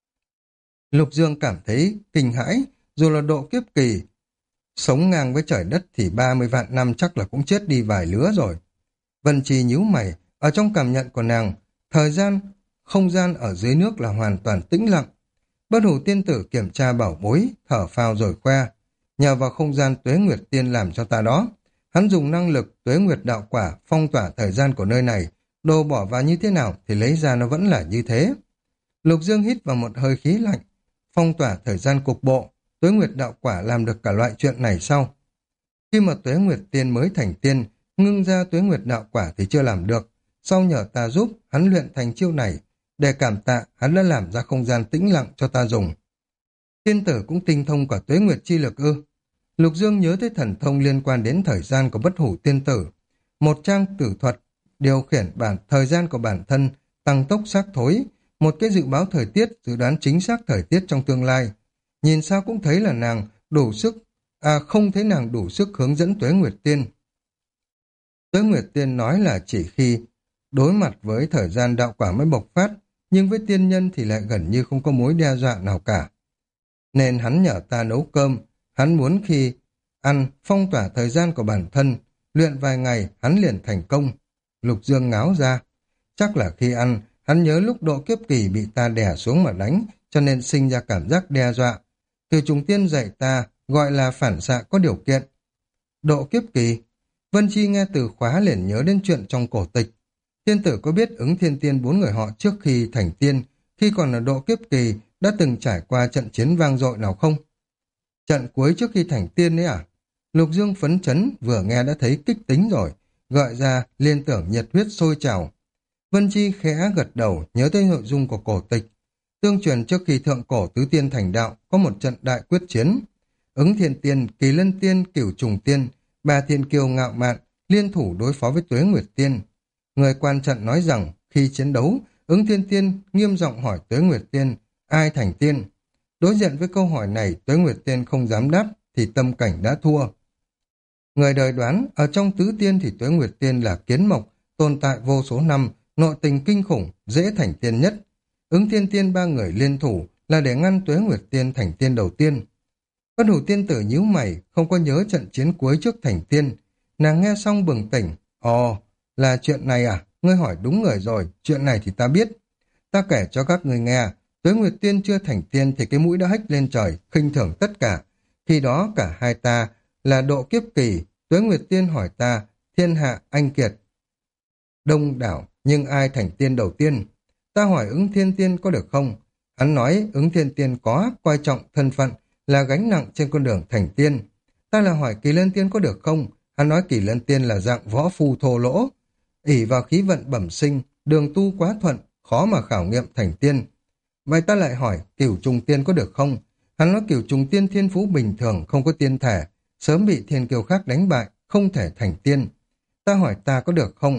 Lục Dương cảm thấy kinh hãi, dù là độ kiếp kỳ, sống ngang với trời đất thì 30 vạn năm chắc là cũng chết đi vài lứa rồi. Vân Chi nhíu mày, ở trong cảm nhận của nàng, thời gian, không gian ở dưới nước là hoàn toàn tĩnh lặng. Bất hủ tiên tử kiểm tra bảo bối, thở phào rồi khoe. Nhờ vào không gian tuế nguyệt tiên làm cho ta đó. Hắn dùng năng lực tuế nguyệt đạo quả phong tỏa thời gian của nơi này. Đồ bỏ vào như thế nào thì lấy ra nó vẫn là như thế. Lục Dương hít vào một hơi khí lạnh. Phong tỏa thời gian cục bộ, tuế nguyệt đạo quả làm được cả loại chuyện này sau. Khi mà tuế nguyệt tiên mới thành tiên, ngưng ra tuế nguyệt đạo quả thì chưa làm được. Sau nhờ ta giúp, hắn luyện thành chiêu này. Để cảm tạ, hắn đã làm ra không gian tĩnh lặng cho ta dùng. Tiên tử cũng tinh thông cả tuế nguyệt chi lực ư. Lục Dương nhớ tới thần thông liên quan đến thời gian của bất hủ tiên tử. Một trang tử thuật, điều khiển thời gian của bản thân, tăng tốc xác thối, một cái dự báo thời tiết, dự đoán chính xác thời tiết trong tương lai. Nhìn sao cũng thấy là nàng đủ sức, không thấy nàng đủ sức hướng dẫn tuế nguyệt tiên. Tuế nguyệt tiên nói là chỉ khi đối mặt với thời gian đạo quả mới bộc phát, nhưng với tiên nhân thì lại gần như không có mối đe dọa nào cả. Nên hắn nhờ ta nấu cơm, hắn muốn khi ăn phong tỏa thời gian của bản thân, luyện vài ngày hắn liền thành công. Lục Dương ngáo ra, chắc là khi ăn, hắn nhớ lúc độ kiếp kỳ bị ta đè xuống mà đánh, cho nên sinh ra cảm giác đe dọa. Từ trùng tiên dạy ta, gọi là phản xạ có điều kiện. Độ kiếp kỳ, Vân Chi nghe từ khóa liền nhớ đến chuyện trong cổ tịch. Tiên tử có biết Ứng Thiên Tiên 4 người họ trước khi thành tiên, khi còn ở độ kiếp kỳ, đã từng trải qua trận chiến vang dội nào không? Trận cuối trước khi thành tiên ấy à? Lục Dương phấn chấn, vừa nghe đã thấy kích tính rồi, gợi ra liên tưởng nhiệt huyết sôi trào. Vân Chi khẽ gật đầu, nhớ tới nội dung của cổ tịch. Tương truyền trước khi thượng cổ tứ tiên thành đạo, có một trận đại quyết chiến. Ứng Thiên Tiên, Kỳ Lân Tiên, Cửu Trùng Tiên, ba thiên kiêu ngạo mạn, liên thủ đối phó với Tuế Nguyệt Tiên. Người quan trận nói rằng, khi chiến đấu, Ứng Thiên Tiên nghiêm giọng hỏi Tuế Nguyệt Tiên, ai thành tiên? Đối diện với câu hỏi này, Tuế Nguyệt Tiên không dám đáp, thì tâm cảnh đã thua. Người đời đoán, ở trong tứ tiên thì Tuế Nguyệt Tiên là kiến mộc, tồn tại vô số năm, nội tình kinh khủng, dễ thành tiên nhất. Ứng Thiên Tiên ba người liên thủ là để ngăn Tuế Nguyệt Tiên thành tiên đầu tiên. Bất hủ tiên tử nhíu mày, không có nhớ trận chiến cuối trước thành tiên. Nàng nghe xong bừng tỉnh, ồ, là chuyện này à? Ngươi hỏi đúng người rồi, chuyện này thì ta biết. Ta kể cho các ngươi nghe, Tuế Nguyệt Tiên chưa thành tiên thì cái mũi đã hách lên trời, khinh thường tất cả. Khi đó cả hai ta là độ kiếp kỳ, Tuế Nguyệt Tiên hỏi ta, thiên hạ anh kiệt. Đông đảo, nhưng ai thành tiên đầu tiên? Ta hỏi Ứng Thiên Tiên có được không? Hắn nói Ứng Thiên Tiên có, coi trọng thân phận, là gánh nặng trên con đường thành tiên. Ta là hỏi Kỳ Lân Tiên có được không? Hắn nói Kỳ Lân Tiên là dạng võ phu thô lỗ, ỷ vào khí vận bẩm sinh, đường tu quá thuận, khó mà khảo nghiệm thành tiên. Vậy ta lại hỏi Cửu Trùng Tiên có được không? Hắn nói Cửu Trùng Tiên thiên phú bình thường, không có tiên thể, sớm bị thiên kiêu khác đánh bại, không thể thành tiên. Ta hỏi ta có được không?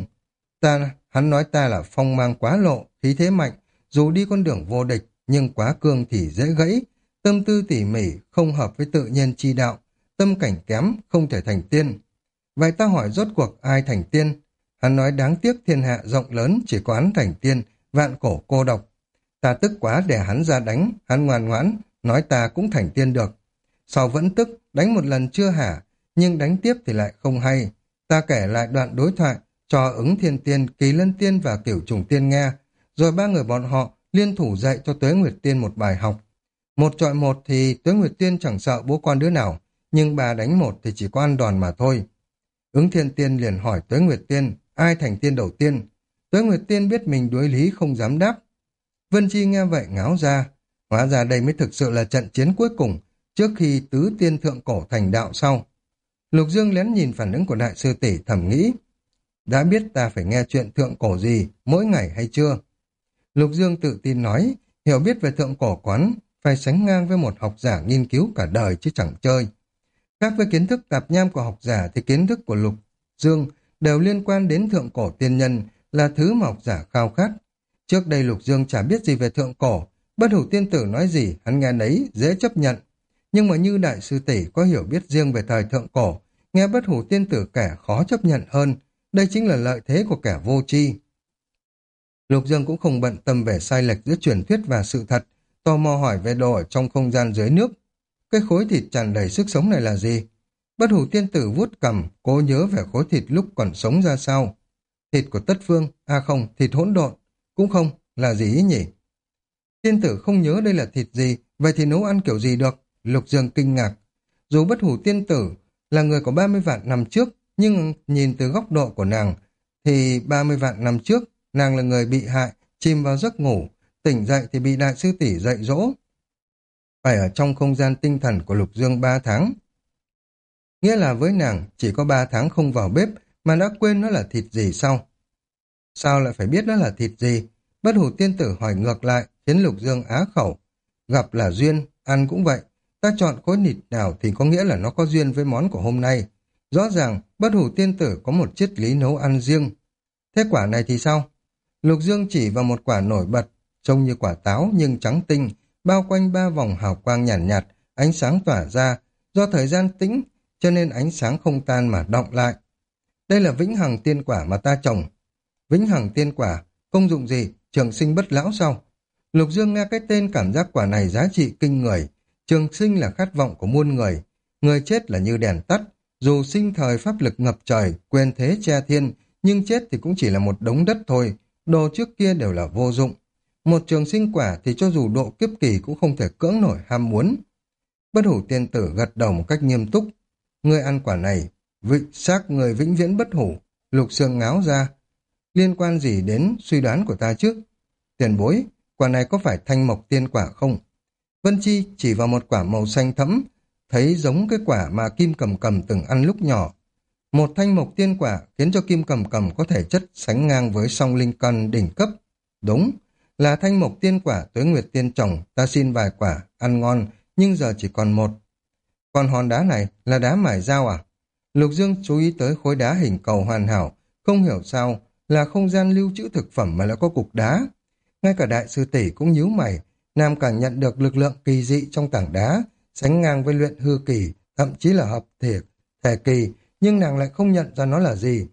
Hắn nói ta là phong mang quá lộ, khí thế mạnh, dù đi con đường vô địch, nhưng quá cương thì dễ gãy, tâm tư tỉ mỉ, không hợp với tự nhiên chi đạo, tâm cảnh kém, không thể thành tiên. Vậy ta hỏi rốt cuộc ai thành tiên? Hắn nói đáng tiếc thiên hạ rộng lớn, chỉ có hắn thành tiên, vạn cổ cô độc. Ta tức quá để hắn ra đánh, hắn ngoan ngoãn, nói ta cũng thành tiên được. Sau vẫn tức, đánh một lần chưa hả, nhưng đánh tiếp thì lại không hay. Ta kể lại đoạn đối thoại, cho Ứng Thiên Tiên, Kỳ Lân Tiên và Cửu Trùng Tiên nghe, rồi ba người bọn họ liên thủ dạy cho Tuế Nguyệt Tiên một bài học. Một chọi một thì Tuế Nguyệt Tiên chẳng sợ bố con đứa nào, nhưng bà đánh một thì chỉ có ăn đòn mà thôi. Ứng Thiên Tiên liền hỏi Tuế Nguyệt Tiên, ai thành tiên đầu tiên? Tuế Nguyệt Tiên biết mình đối lý không dám đáp. Vân Chi nghe vậy ngáo ra, hóa ra đây mới thực sự là trận chiến cuối cùng, trước khi tứ tiên thượng cổ thành đạo sau. Lục Dương lén nhìn phản ứng của đại sư tỷ thầm nghĩ, đã biết ta phải nghe chuyện thượng cổ gì, mỗi ngày hay chưa? Lục Dương tự tin nói, hiểu biết về thượng cổ quán, phải sánh ngang với một học giả nghiên cứu cả đời chứ chẳng chơi. Khác với kiến thức tạp nham của học giả thì kiến thức của Lục Dương đều liên quan đến thượng cổ tiên nhân, là thứ mà học giả khao khát. Trước đây Lục Dương chả biết gì về thượng cổ, bất hủ tiên tử nói gì hắn nghe nấy dễ chấp nhận. Nhưng mà như đại sư tỷ có hiểu biết riêng về thời thượng cổ, nghe bất hủ tiên tử kẻ khó chấp nhận hơn, đây chính là lợi thế của kẻ vô tri. Lục Dương cũng không bận tâm về sai lệch giữa truyền thuyết và sự thật, tò mò hỏi về đồ ở trong không gian dưới nước. Cái khối thịt tràn đầy sức sống này là gì? Bất hủ tiên tử vuốt cằm, cố nhớ về khối thịt lúc còn sống ra sao. Thịt của Tất Phương, à không, thịt hỗn độn, cũng không, là gì ý nhỉ? Tiên tử không nhớ đây là thịt gì, vậy thì nấu ăn kiểu gì được? Lục Dương kinh ngạc. Dù bất hủ tiên tử là người có 30 vạn năm trước, nhưng nhìn từ góc độ của nàng, thì 30 vạn năm trước, nàng là người bị hại, chìm vào giấc ngủ, tỉnh dậy thì bị đại sư tỷ dạy dỗ. Phải ở trong không gian tinh thần của Lục Dương 3 tháng. Nghĩa là với nàng, chỉ có 3 tháng không vào bếp, mà đã quên nó là thịt gì sao? Sao lại phải biết nó là thịt gì? Bất hủ tiên tử hỏi ngược lại, khiến Lục Dương á khẩu. Gặp là duyên, ăn cũng vậy. Ta chọn khối thịt nào thì có nghĩa là nó có duyên với món của hôm nay. Rõ ràng, bất hủ tiên tử có một triết lý nấu ăn riêng. Thế quả này thì sao? Lục Dương chỉ vào một quả nổi bật, trông như quả táo nhưng trắng tinh, bao quanh 3 vòng hào quang nhàn nhạt, ánh sáng tỏa ra. Do thời gian tĩnh, cho nên ánh sáng không tan mà đọng lại. Đây là vĩnh hằng tiên quả mà ta trồng. Vĩnh hằng tiên quả, công dụng gì? Trường sinh bất lão sao? Lục Dương nghe cái tên cảm giác quả này giá trị kinh người. Trường sinh là khát vọng của muôn người. Người chết là như đèn tắt. Dù sinh thời pháp lực ngập trời, quyền thế che thiên, nhưng chết thì cũng chỉ là một đống đất thôi. Đồ trước kia đều là vô dụng. Một trường sinh quả thì cho dù độ kiếp kỳ cũng không thể cưỡng nổi ham muốn. Bất hủ tiên tử gật đầu một cách nghiêm túc. Người ăn quả này, xác người vĩnh viễn bất hủ. Lục Sương ngáo ra. Liên quan gì đến suy đoán của ta chứ? Tiền bối, quả này có phải thanh mộc tiên quả không? Vân Chi chỉ vào một quả màu xanh thẫm, thấy giống cái quả mà Kim Cầm Cầm từng ăn lúc nhỏ. Một thanh mộc tiên quả khiến cho Kim Cầm Cầm có thể chất sánh ngang với song linh căn đỉnh cấp. Đúng, là thanh mộc tiên quả Tuế Nguyệt tiên trồng, ta xin vài quả, ăn ngon, nhưng giờ chỉ còn một. Còn hòn đá này là đá mài dao à? Lục Dương chú ý tới khối đá hình cầu hoàn hảo, không hiểu sao là không gian lưu trữ thực phẩm mà lại có cục đá. Ngay cả đại sư tỷ cũng nhíu mày, nàng cảm nhận được lực lượng kỳ dị trong tảng đá, sánh ngang với luyện hư kỳ, thậm chí là hợp thể kỳ, nhưng nàng lại không nhận ra nó là gì.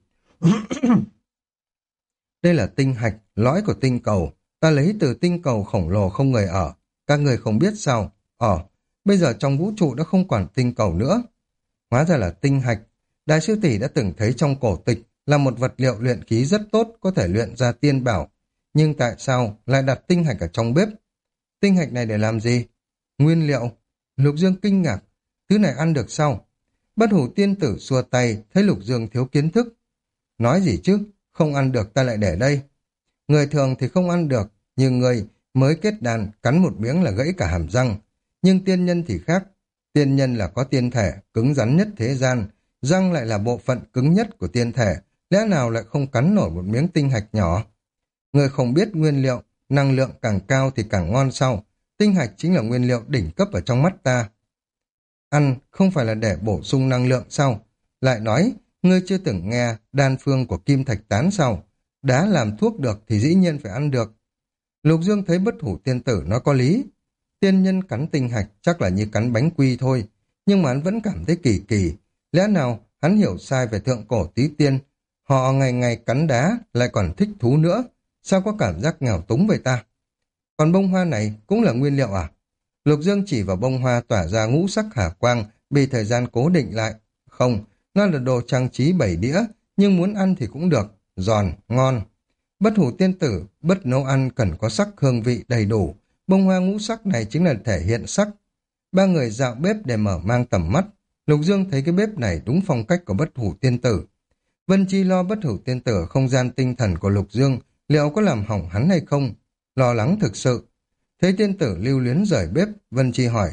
Đây là tinh hạch, lõi của tinh cầu, ta lấy từ tinh cầu khổng lồ không người ở. Các người không biết sao? Bây giờ trong vũ trụ đã không còn tinh cầu nữa. Hóa ra là tinh hạch. Đại sư tỷ đã từng thấy trong cổ tịch là một vật liệu luyện khí rất tốt, có thể luyện ra tiên bảo. Nhưng tại sao lại đặt tinh hạch ở trong bếp? Tinh hạch này để làm gì? Nguyên liệu. Lục Dương kinh ngạc. Thứ này ăn được sao? Bất hủ tiên tử xua tay, thấy Lục Dương thiếu kiến thức. Nói gì chứ? Không ăn được ta lại để đây. Người thường thì không ăn được, nhưng người mới kết đàn cắn một miếng là gãy cả hàm răng. Nhưng tiên nhân thì khác. Tiên nhân là có tiên thể, cứng rắn nhất thế gian. Răng lại là bộ phận cứng nhất của tiên thể. Lẽ nào lại không cắn nổi một miếng tinh hạch nhỏ? Người không biết nguyên liệu, năng lượng càng cao thì càng ngon sau. Tinh hạch chính là nguyên liệu đỉnh cấp ở trong mắt ta. Ăn không phải là để bổ sung năng lượng sao? Lại nói, ngươi chưa từng nghe đan phương của kim thạch tán sao? Đá làm thuốc được thì dĩ nhiên phải ăn được. Lục Dương thấy bất hủ tiên tử nói có lý. Tiên nhân cắn tinh hạch chắc là như cắn bánh quy thôi. Nhưng mà hắn vẫn cảm thấy kỳ kỳ. Lẽ nào hắn hiểu sai về thượng cổ tí tiên? Họ ngày ngày cắn đá lại còn thích thú nữa. Sao có cảm giác nghèo túng vậy ta? Còn bông hoa này cũng là nguyên liệu à? Lục Dương chỉ vào bông hoa tỏa ra ngũ sắc hà quang, bị thời gian cố định lại. Không, nó là đồ trang trí 7 đĩa, nhưng muốn ăn thì cũng được, giòn, ngon. Bất hủ tiên tử, bất nấu ăn cần có sắc hương vị đầy đủ. Bông hoa ngũ sắc này chính là thể hiện sắc. Ba người dạo bếp để mở mang tầm mắt. Lục Dương thấy cái bếp này đúng phong cách của bất hủ tiên tử. Vân Chi lo bất hủ tiên tử không gian tinh thần của Lục Dương, liệu có làm hỏng hắn hay không? Lo lắng thực sự. Thấy tiên tử lưu luyến rời bếp, Vân Chi hỏi,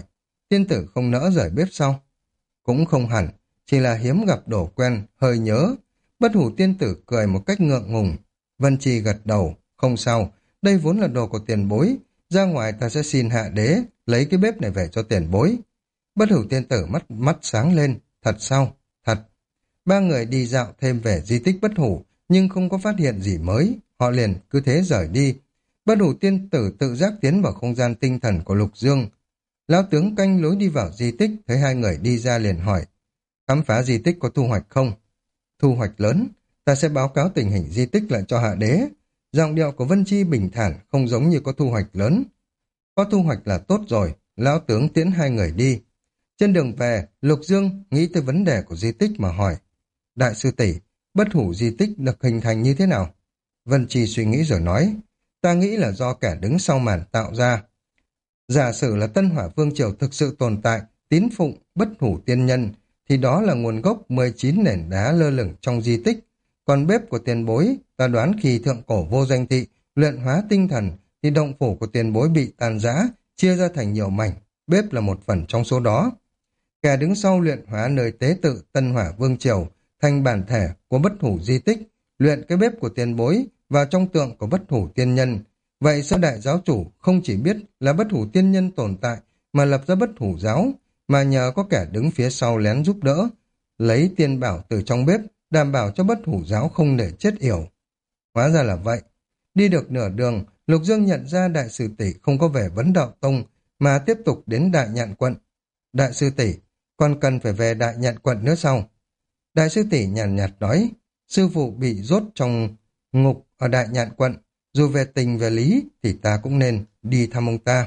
tiên tử không nỡ rời bếp sau. Cũng không hẳn, chỉ là hiếm gặp đồ quen, hơi nhớ. Bất hủ tiên tử cười một cách ngượng ngùng. Vân Chi gật đầu, không sao, đây vốn là đồ của tiền bối. Ra ngoài ta sẽ xin hạ đế, lấy cái bếp này về cho tiền bối. Bất hủ tiên tử mắt sáng lên, thật sao? Thật. Ba người đi dạo thêm về di tích bất hủ, nhưng không có phát hiện gì mới, họ liền cứ thế rời đi. Bất hủ tiên tử tự giác tiến vào không gian tinh thần của Lục Dương. Lão tướng canh lối đi vào di tích, thấy hai người đi ra liền hỏi, khám phá di tích có thu hoạch không? Thu hoạch lớn, ta sẽ báo cáo tình hình di tích lại cho hạ đế. Giọng điệu của Vân Chi bình thản, không giống như có thu hoạch lớn. Có thu hoạch là tốt rồi, lão tướng tiễn hai người đi. Trên đường về, Lục Dương nghĩ tới vấn đề của di tích mà hỏi, đại sư tỷ, bất hủ di tích được hình thành như thế nào? Vân Chi suy nghĩ rồi nói, ta nghĩ là do kẻ đứng sau màn tạo ra. Giả sử là Tân Hỏa Vương Triều thực sự tồn tại, tín phụng, bất hủ tiên nhân, thì đó là nguồn gốc 19 nền đá lơ lửng trong di tích. Còn bếp của tiền bối, ta đoán khi thượng cổ vô danh thị, luyện hóa tinh thần, thì động phủ của tiền bối bị tàn rã, chia ra thành nhiều mảnh, bếp là một phần trong số đó. Kẻ đứng sau luyện hóa nơi tế tự Tân Hỏa Vương Triều thành bản thể của bất hủ di tích, luyện cái bếp của tiền bối vào trong tượng của bất hủ tiên nhân. Vậy sao đại giáo chủ không chỉ biết là bất hủ tiên nhân tồn tại mà lập ra bất hủ giáo, mà nhờ có kẻ đứng phía sau lén giúp đỡ, lấy tiên bảo từ trong bếp, đảm bảo cho bất hủ giáo không để chết yểu. Hóa ra là vậy. Đi được nửa đường, Lục Dương nhận ra đại sư tỷ không có về Vấn Đạo Tông mà tiếp tục đến Đại Nhạn Quận. Đại sư tỷ, còn cần phải về Đại Nhạn Quận nữa sao? Đại sư tỷ nhàn nhạt nói, sư phụ bị rốt trong ngục ở Đại Nhạn Quận, dù về tình về lý thì ta cũng nên đi thăm ông ta.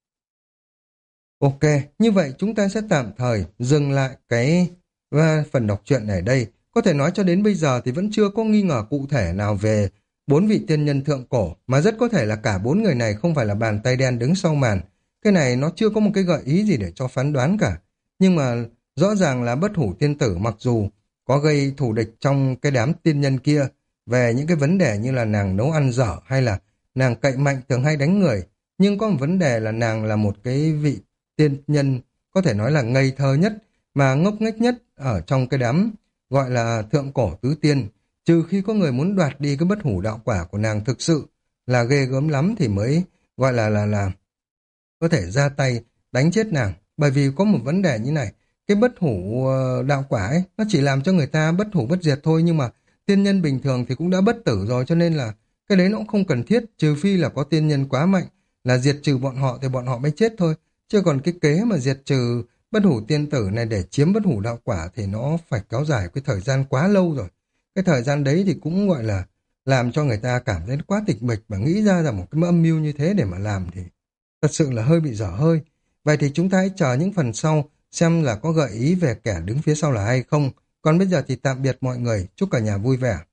Ok, như vậy chúng ta sẽ tạm thời dừng lại cái phần đọc truyện này đây. Có thể nói cho đến bây giờ thì vẫn chưa có nghi ngờ cụ thể nào về bốn vị tiên nhân thượng cổ, mà rất có thể là cả bốn người này không phải là bàn tay đen đứng sau màn. Cái này nó chưa có một cái gợi ý gì để cho phán đoán cả. Nhưng mà rõ ràng là bất hủ tiên tử mặc dù có gây thù địch trong cái đám tiên nhân kia về những cái vấn đề như là nàng nấu ăn dở hay là nàng cậy mạnh thường hay đánh người, nhưng có một vấn đề là nàng là một cái vị tiên nhân có thể nói là ngây thơ nhất mà ngốc nghếch nhất ở trong cái đám gọi là thượng cổ tứ tiên, trừ khi có người muốn đoạt đi cái bất hủ đạo quả của nàng thực sự là ghê gớm lắm thì mới gọi là có thể ra tay đánh chết nàng. Bởi vì có một vấn đề như này, cái bất hủ đạo quả ấy, nó chỉ làm cho người ta bất hủ bất diệt thôi, nhưng mà tiên nhân bình thường thì cũng đã bất tử rồi, cho nên là cái đấy nó cũng không cần thiết, trừ phi là có tiên nhân quá mạnh là diệt trừ bọn họ thì bọn họ mới chết thôi. Chứ còn cái kế mà diệt trừ bất hủ tiên tử này để chiếm bất hủ đạo quả thì nó phải kéo dài cái thời gian quá lâu rồi. Cái thời gian đấy thì cũng gọi là làm cho người ta cảm thấy quá tịch mịch, và nghĩ ra một cái âm mưu như thế để mà làm thì thật sự là hơi bị dở hơi. Vậy thì chúng ta hãy chờ những phần sau xem là có gợi ý về kẻ đứng phía sau là ai không. Còn bây giờ thì tạm biệt mọi người, chúc cả nhà vui vẻ.